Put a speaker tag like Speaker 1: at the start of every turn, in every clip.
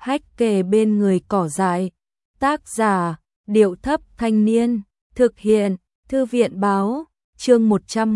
Speaker 1: hách kề bên người cỏ dại. Tác giả, Điệu Thấp Thanh Niên, thực hiện, Thư viện Báo, chương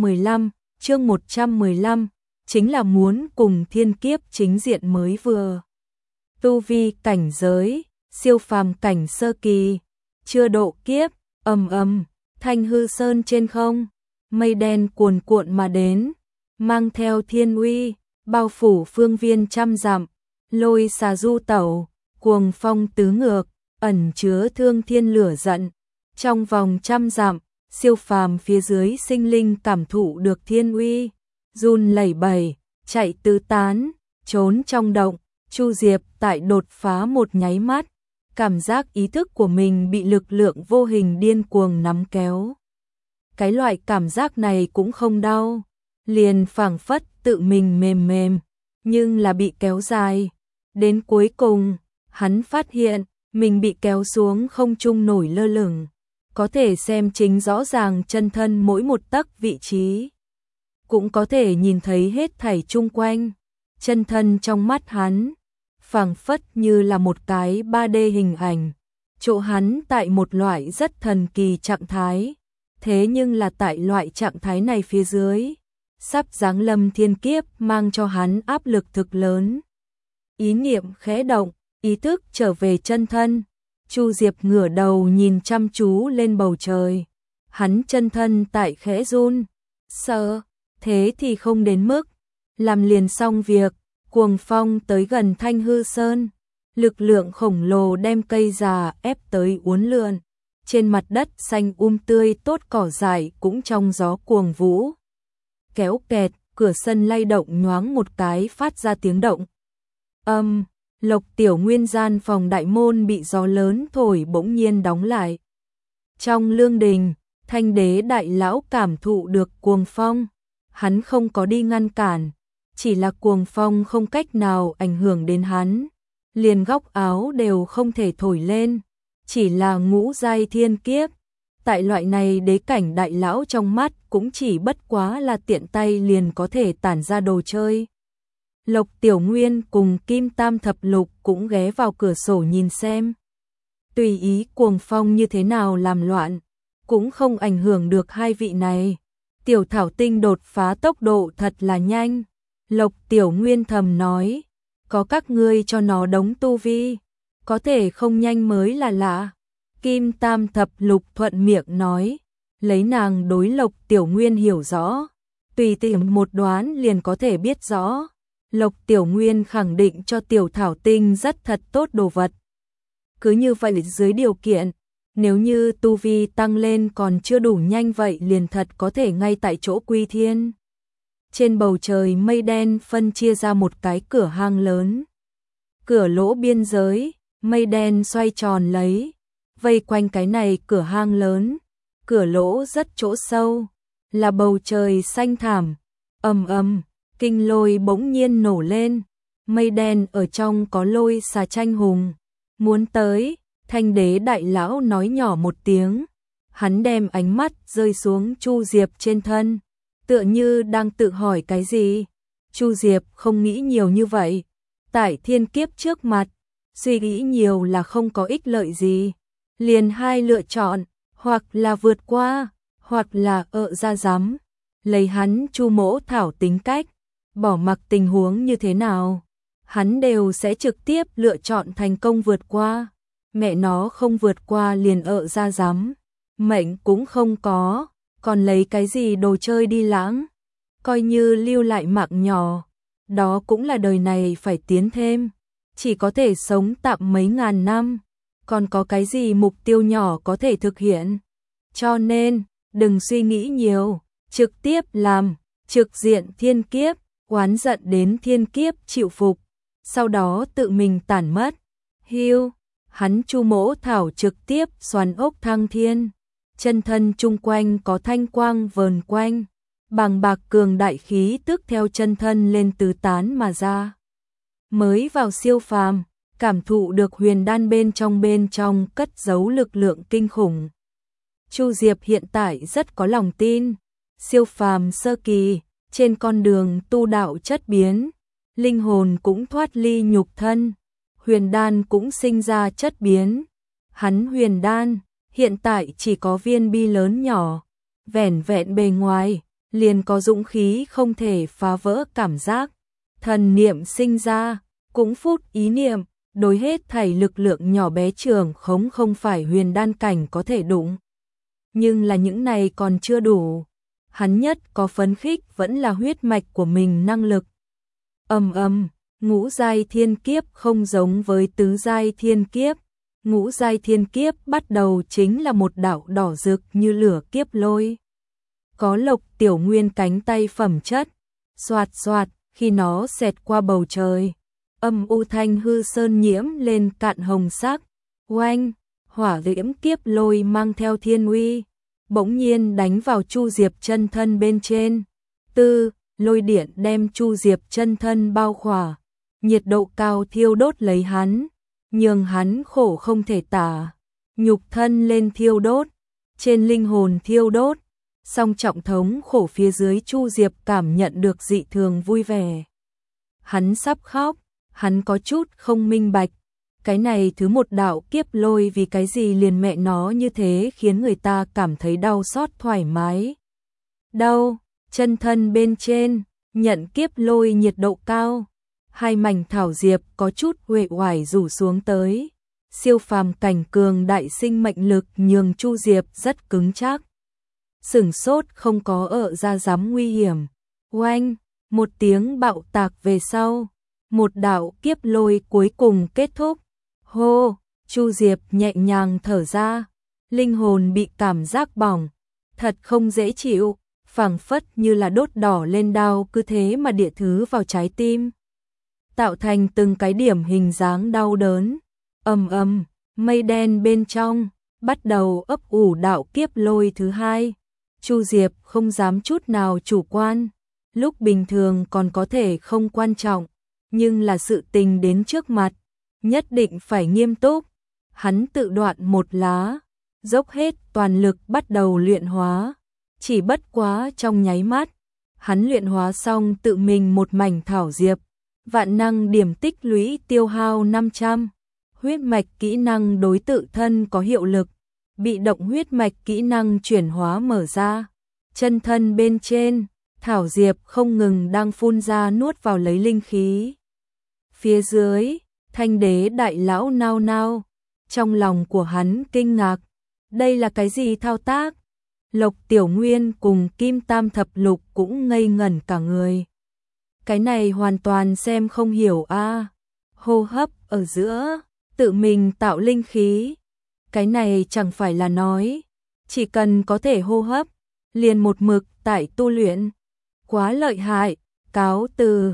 Speaker 1: 115, chính là muốn cùng thiên kiếp chính diện mới vừa. Tu vi cảnh giới, siêu phàm cảnh sơ kỳ, chưa độ kiếp, Thanh Hư Sơn trên không, mây đen cuồn cuộn mà đến, mang theo thiên uy, bao phủ phương viên trăm dặm, lôi xà du tẩu, cuồng phong tứ ngược, ẩn chứa thương thiên lửa giận. Trong vòng trăm dặm, siêu phàm phía dưới sinh linh cảm thụ được thiên uy, run lẩy bẩy, chạy tứ tán, trốn trong động. Chu Diệp tại đột phá một nháy mắt, cảm giác ý thức của mình bị lực lượng vô hình điên cuồng nắm kéo. Cái loại cảm giác này cũng không đau, liền phảng phất tự mình mềm, nhưng là bị kéo dài. Đến cuối cùng, hắn phát hiện mình bị kéo xuống không trung nổi lơ lửng, có thể xem chính rõ ràng chân thân mỗi một tấc vị trí, cũng có thể nhìn thấy hết thảy chung quanh. Chân thân trong mắt hắn phảng phất như là một cái 3D hình ảnh, chỗ hắn tại một loại rất thần kỳ trạng thái, thế nhưng là tại loại trạng thái này phía dưới, sắp giáng lâm thiên kiếp mang cho hắn áp lực thực lớn. Ý niệm khẽ động, ý thức trở về chân thân, Chu Diệp ngửa đầu nhìn chăm chú lên bầu trời, hắn chân thân tại khẽ run, sợ, thế thì không đến mức, làm liền xong việc. Cuồng phong tới gần Thanh Hư Sơn, lực lượng khổng lồ đem cây già ép tới uốn lượn. Trên mặt đất xanh tươi tốt cỏ dại cũng trong gió cuồng vũ. Kéo kẹt, cửa sân lay động nhoáng một cái phát ra tiếng động. Lộc Tiểu Nguyên gian phòng đại môn bị gió lớn thổi bỗng nhiên đóng lại. Trong lương đình, Thanh Đế đại lão cảm thụ được cuồng phong, hắn không có đi ngăn cản. Chỉ là cuồng phong không cách nào ảnh hưởng đến hắn, liền góc áo đều không thể thổi lên, chỉ là ngũ giai thiên kiếp. Tại loại này đế cảnh đại lão trong mắt cũng chỉ bất quá là tiện tay liền có thể tản ra đồ chơi. Lộc Tiểu Nguyên cùng Kim Tam Thập Lục cũng ghé vào cửa sổ nhìn xem. Tùy ý cuồng phong như thế nào làm loạn, cũng không ảnh hưởng được hai vị này. Tiểu Thảo Tinh đột phá tốc độ thật là nhanh. Lộc Tiểu Nguyên thầm nói, có các ngươi cho nó đống tu vi, có thể không nhanh mới là lạ. Kim Tam Thập Lục thuận miệng nói, lấy nàng đối Lộc Tiểu Nguyên hiểu rõ, tùy tiện một đoán liền có thể biết rõ. Lộc Tiểu Nguyên khẳng định cho Tiểu Thảo Tinh rất thật tốt đồ vật. Cứ như vậy dưới điều kiện, nếu như tu vi tăng lên còn chưa đủ nhanh vậy liền thật có thể ngay tại chỗ quy thiên. Trên bầu trời mây đen phân chia ra một cái cửa hang lớn. Cửa lỗ biên giới, mây đen xoay tròn lấy, vây quanh cái này cửa hang lớn. Cửa lỗ rất chỗ sâu, là bầu trời xanh thảm. Kinh lôi bỗng nhiên nổ lên, mây đen ở trong có lôi xà tranh hùng. Muốn tới, Thanh Đế đại lão nói nhỏ một tiếng, hắn đem ánh mắt rơi xuống Chu Diệp trên thân. Tựa như đang tự hỏi cái gì. Chu Diệp không nghĩ nhiều như vậy. Tại thiên kiếp trước mặt, suy nghĩ nhiều là không có ích lợi gì. Liền hai lựa chọn, hoặc là vượt qua, hoặc là ra dám. Lấy hắn Chu Mỗ Thảo tính cách, bỏ mặc tình huống như thế nào, hắn đều sẽ trực tiếp lựa chọn thành công vượt qua. Mẹ nó không vượt qua liền ra dám. Mệnh cũng không có. Còn lấy cái gì đồ chơi đi lãng, coi như lưu lại mạng nhỏ, đó cũng là đời này phải tiến thêm, chỉ có thể sống tạm mấy ngàn năm, còn có cái gì mục tiêu nhỏ có thể thực hiện. Cho nên, đừng suy nghĩ nhiều, trực tiếp làm, trực diện thiên kiếp, oán giận đến thiên kiếp chịu phục, sau đó tự mình tản mất. Hắn Chu Mỗ Thảo trực tiếp xoắn ốc thăng thiên. Chân thân chung quanh có thanh quang vờn quanh, bàng bạc cường đại khí tức theo chân thân lên tứ tán mà ra. Mới vào siêu phàm, cảm thụ được huyền đan bên trong cất giấu lực lượng kinh khủng. Chu Diệp hiện tại rất có lòng tin, siêu phàm sơ kỳ, trên con đường tu đạo chất biến, linh hồn cũng thoát ly nhục thân, huyền đan cũng sinh ra chất biến. Hắn huyền đan, hiện tại chỉ có viên bi lớn nhỏ, vẻn vẹn bề ngoài, liền có dũng khí không thể phá vỡ cảm giác. Thần niệm sinh ra, cũng phút ý niệm, đối hết thảy lực lượng nhỏ bé trường khống không phải huyền đan cảnh có thể đụng. Nhưng là những này còn chưa đủ. Hắn nhất có phấn khích vẫn là huyết mạch của mình năng lực. Ngũ giai thiên kiếp không giống với tứ giai thiên kiếp. Ngũ giai thiên kiếp bắt đầu chính là một đạo đỏ rực như lửa kiếp lôi. Có Lộc Tiểu Nguyên cánh tay phẩm chất, xoạt xoạt khi nó xẹt qua bầu trời. Âm u thanh hư sơn nhiễm lên cạn hồng sắc, oanh, hỏa diễm kiếp lôi mang theo thiên uy, bỗng nhiên đánh vào Chu Diệp chân thân bên trên. Lôi điện đem Chu Diệp chân thân bao khỏa, nhiệt độ cao thiêu đốt lấy hắn, nhường hắn khổ không thể tả. Nhục thân lên thiêu đốt, trên linh hồn thiêu đốt, song trọng thống khổ phía dưới Chu Diệp cảm nhận được dị thường vui vẻ. Hắn sắp khóc, hắn có chút không minh bạch, cái này thứ một đạo kiếp lôi vì cái gì liền mẹ nó như thế khiến người ta cảm thấy đau xót thoải mái. Đau, chân thân bên trên, nhận kiếp lôi nhiệt độ cao, hai mảnh thảo diệp có chút uể oải rủ xuống tới. Siêu phàm cảnh cường đại sinh mệnh lực nhường Chu Diệp rất cứng chắc. Sửng sốt không có ở ra dám nguy hiểm. Oanh, một tiếng bạo tạc về sau, một đạo kiếp lôi cuối cùng kết thúc. Hô, Chu Diệp nhẹ nhàng thở ra, linh hồn bị cảm giác bỏng, thật không dễ chịu, phảng phất như là đốt đỏ lên đau cứ thế mà địa thứ vào trái tim, tạo thành từng cái điểm hình dáng đau đớn. Mây đen bên trong bắt đầu ấp ủ đạo kiếp lôi thứ hai. Chu Diệp không dám chút nào chủ quan, lúc bình thường còn có thể không quan trọng, nhưng là sự tình đến trước mặt, nhất định phải nghiêm túc. Hắn tự đoạn một lá, dốc hết toàn lực bắt đầu luyện hóa, chỉ bất quá trong nháy mắt, hắn luyện hóa xong tự mình một mảnh thảo diệp, vạn năng điểm tích lũy tiêu hao 500, huyết mạch kỹ năng đối tự thân có hiệu lực, bị động huyết mạch kỹ năng chuyển hóa mở ra, chân thân bên trên, thảo diệp không ngừng đang phun ra nuốt vào lấy linh khí. Phía dưới, Thanh Đế đại lão nao nao, trong lòng của hắn kinh ngạc, đây là cái gì thao tác? Lộc Tiểu Nguyên cùng Kim Tam Thập Lục cũng ngây ngẩn cả người. Cái này hoàn toàn xem không hiểu a. Hô hấp ở giữa, tự mình tạo linh khí. Cái này chẳng phải là nói, chỉ cần có thể hô hấp, liền một mực tại tu luyện. Quá lợi hại, cáo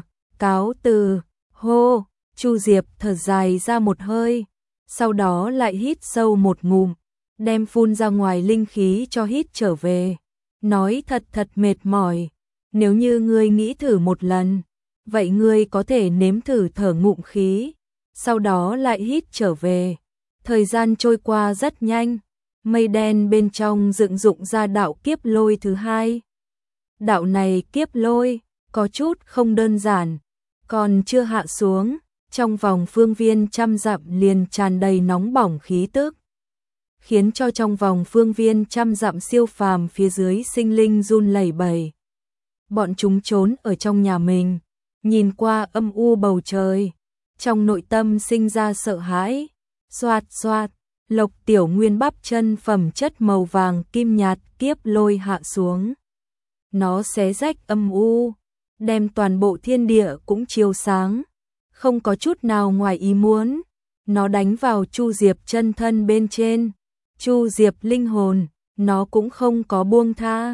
Speaker 1: từ, hô, Chu Diệp thở dài ra một hơi, sau đó lại hít sâu một ngụm, đem phun ra ngoài linh khí cho hít trở về. Nói thật mệt mỏi, nếu như ngươi nghĩ thử một lần, vậy ngươi có thể nếm thử thở ngụm khí, sau đó lại hít trở về. Thời gian trôi qua rất nhanh, mây đen bên trong dựng dụng ra đạo kiếp lôi thứ hai. Đạo này kiếp lôi, có chút không đơn giản, còn chưa hạ xuống, trong vòng phương viên trăm dặm liền tràn đầy nóng bỏng khí tức, khiến cho trong vòng phương viên trăm dặm siêu phàm phía dưới sinh linh run lẩy bẩy. Bọn chúng trốn ở trong nhà mình, nhìn qua âm u bầu trời, trong nội tâm sinh ra sợ hãi. Xoạt xoạt, Lộc Tiểu Nguyên bắp chân phẩm chất màu vàng kim nhạt kiếp lôi hạ xuống. Nó xé rách âm u, đem toàn bộ thiên địa cũng chiếu sáng, không có chút nào ngoài ý muốn. Nó đánh vào Chu Diệp chân thân bên trên, Chu Diệp linh hồn, nó cũng không có buông tha.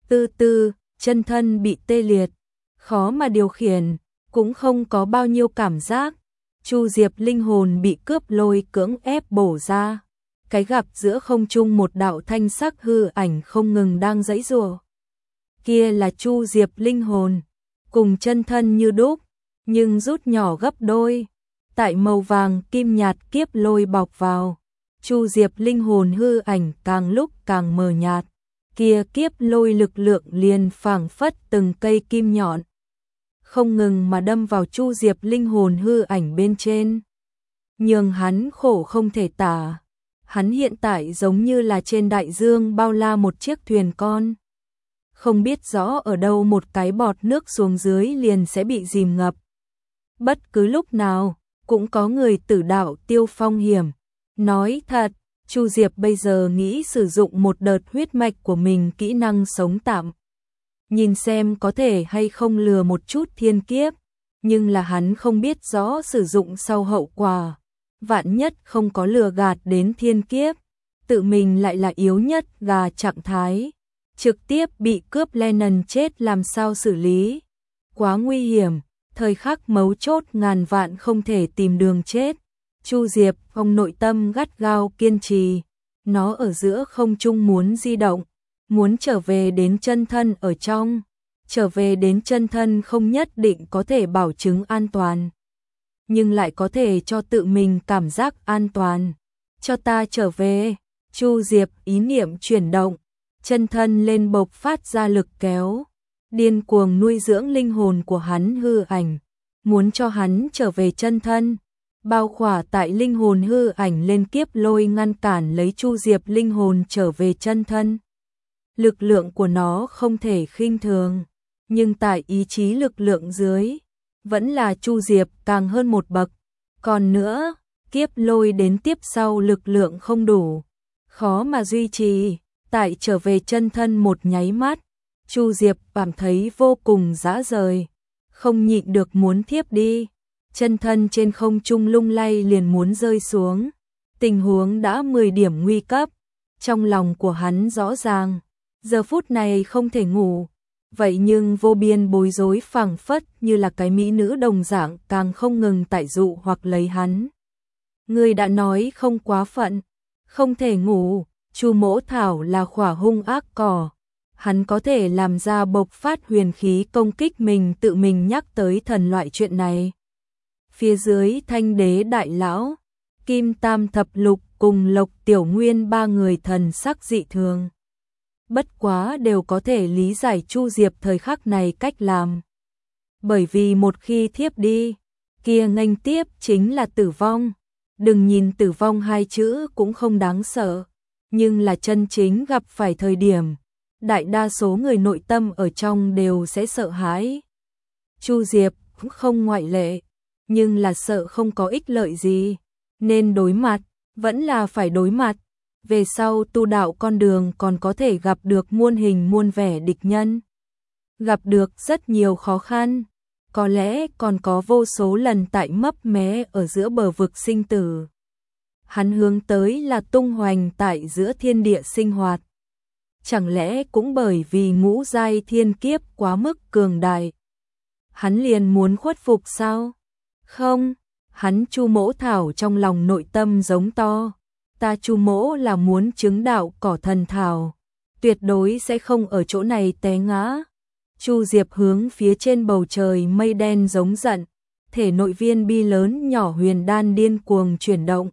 Speaker 1: Chân thân bị tê liệt, khó mà điều khiển, cũng không có bao nhiêu cảm giác. Chu Diệp linh hồn bị cướp lôi cưỡng ép bổ ra, cái gặp giữa không trung một đạo thanh sắc hư ảnh không ngừng đang giãy giụa. Kia là Chu Diệp linh hồn, cùng chân thân như đúc, nhưng rút nhỏ gấp đôi. Tại màu vàng kim nhạt kiếp lôi bọc vào, Chu Diệp linh hồn hư ảnh càng lúc càng mờ nhạt, kia kiếp lôi lực lượng liền phảng phất từng cây kim nhọn, không ngừng mà đâm vào Chu Diệp linh hồn hư ảnh bên trên. nhưng hắn khổ không thể tả. Hắn hiện tại giống như là trên đại dương bao la một chiếc thuyền con. Không biết rõ ở đâu một cái bọt nước xuống dưới liền sẽ bị dìm ngập. Bất cứ lúc nào, cũng có người tử đạo tiêu phong hiểm. Nói thật, Chu Diệp bây giờ nghĩ sử dụng một đợt huyết mạch của mình kỹ năng sống tạm. Nhìn xem có thể hay không lừa một chút thiên kiếp, nhưng là hắn không biết rõ sử dụng sau hậu quả. Vạn nhất không có lừa gạt đến thiên kiếp, tự mình lại là yếu nhất gà trạng thái. Trực tiếp bị cướp Lennon chết làm sao xử lý. Quá nguy hiểm, thời khắc mấu chốt ngàn vạn không thể tìm đường chết. Chu Diệp Phong nội tâm gắt gao kiên trì, nó ở giữa không trung muốn di động, muốn trở về đến chân thân ở trong. Trở về đến chân thân không nhất định có thể bảo chứng an toàn, nhưng lại có thể cho tự mình cảm giác an toàn. Cho ta trở về. Chu Diệp ý niệm chuyển động, chân thân lên bộc phát ra lực kéo, điên cuồng nuôi dưỡng linh hồn của hắn hư ảnh, muốn cho hắn trở về chân thân. Bao khỏa tại linh hồn hư ảnh lên kiếp lôi ngăn cản lấy Chu Diệp linh hồn trở về chân thân. Lực lượng của nó không thể khinh thường, nhưng tại ý chí lực lượng dưới, vẫn là Chu Diệp càng hơn một bậc. Còn nữa, kiếp lôi đến tiếp sau lực lượng không đủ, khó mà duy trì. Tại trở về chân thân một nháy mắt, Chu Diệp cảm thấy vô cùng dã rời, không nhịn được muốn thiếp đi. Chân thân trên không trung lung lay liền muốn rơi xuống. Tình huống đã 10 điểm nguy cấp, trong lòng của hắn rõ ràng, giờ phút này không thể ngủ. Vậy nhưng vô biên bối rối phảng phất như là cái mỹ nữ đồng dạng càng không ngừng tại dụ hoặc lấy hắn. Người đã nói không quá phận, không thể ngủ. Chu Mỗ Thảo là khỏa hung ác cỏ, hắn có thể làm ra bộc phát huyền khí công kích mình, tự mình nhắc tới thần loại chuyện này. Phía dưới Thanh Đế đại lão, Kim Tam thập lục cùng Lộc Tiểu Nguyên ba người thần sắc dị thường. Bất quá đều có thể lý giải Chu Diệp thời khắc này cách làm. Bởi vì một khi thiếp đi, kia nghênh tiếp chính là tử vong. Đừng nhìn tử vong hai chữ cũng không đáng sợ, nhưng là chân chính gặp phải thời điểm, đại đa số người nội tâm ở trong đều sẽ sợ hãi. Chu Diệp cũng không ngoại lệ, nhưng là sợ không có ích lợi gì, nên đối mặt, vẫn là phải đối mặt. Về sau tu đạo con đường còn có thể gặp được muôn hình muôn vẻ địch nhân, gặp được rất nhiều khó khăn, có lẽ còn có vô số lần tại mấp mé ở giữa bờ vực sinh tử. Hắn hướng tới là tung hoành tại giữa thiên địa sinh hoạt. Chẳng lẽ cũng bởi vì ngũ giai thiên kiếp quá mức cường đại, hắn liền muốn khuất phục sao? Không, hắn Chu Mỗ Thảo trong lòng nội tâm giống to. Ta Chu Mỗ là muốn chứng đạo cỏ thần thảo, tuyệt đối sẽ không ở chỗ này té ngã. Chu Diệp hướng phía trên bầu trời mây đen giống giận, thể nội viên bi lớn nhỏ huyền đan điên cuồng chuyển động.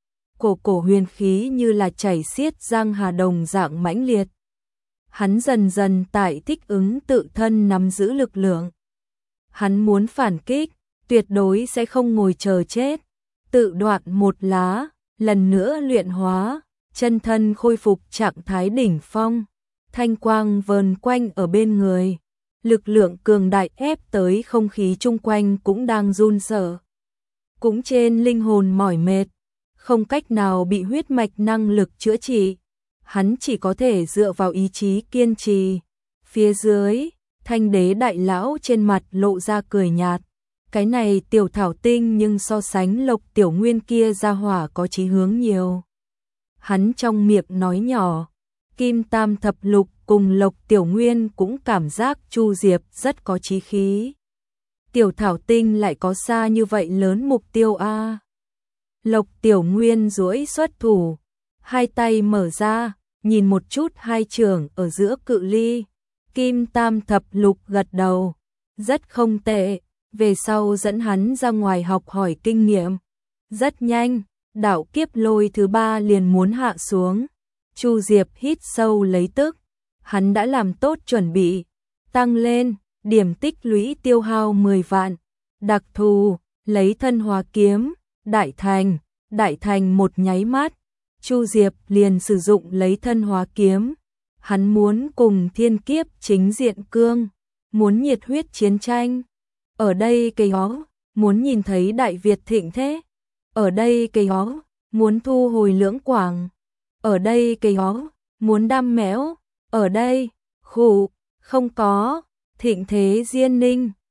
Speaker 1: Cổ huyền khí như là chảy xiết giang hà đồng dạng mãnh liệt. Hắn dần dần tại thích ứng tự thân nắm giữ lực lượng. Hắn muốn phản kích, tuyệt đối sẽ không ngồi chờ chết. Tự đoạn một lá, lần nữa luyện hóa, chân thân khôi phục trạng thái đỉnh phong. Thanh quang vờn quanh ở bên người, lực lượng cường đại ép tới không khí chung quanh cũng đang run sợ. Cũng trên linh hồn mỏi mệt, không cách nào bị huyết mạch năng lực chữa trị, hắn chỉ có thể dựa vào ý chí kiên trì. Phía dưới, Thanh Đế đại lão trên mặt lộ ra cười nhạt. Cái này tiểu thảo tinh nhưng so sánh Lộc Tiểu Nguyên kia ra hỏa có chí hướng nhiều. Hắn trong miệng nói nhỏ, Kim Tam thập lục cùng Lộc Tiểu Nguyên cũng cảm giác Chu Diệp rất có chí khí. Tiểu thảo tinh lại có xa như vậy lớn mục tiêu a. Lộc Tiểu Nguyên duỗi xuất thủ, hai tay mở ra, nhìn một chút hai trường ở giữa cự ly. Kim Tam thập lục gật đầu, rất không tệ, về sau dẫn hắn ra ngoài học hỏi kinh nghiệm. Rất nhanh, đạo kiếp lôi thứ 3 liền muốn hạ xuống. Chu Diệp hít sâu lấy tức, hắn đã làm tốt chuẩn bị, tăng lên, điểm tích lũy tiêu hao 10 vạn, đặc thù, lấy thân hóa kiếm, Đại thành một nháy mắt, Chu Diệp liền sử dụng lấy thân hóa kiếm. Hắn muốn cùng thiên kiếp chính diện cương, muốn nhiệt huyết chiến tranh. Ở đây cây hó, muốn nhìn thấy Đại Việt thịnh thế. Ở đây cây hó, muốn thu hồi Lưỡng Quảng. Ở đây cây hó, muốn đam mẽo. Ở đây, khủ, không có, thịnh thế Diên Ninh.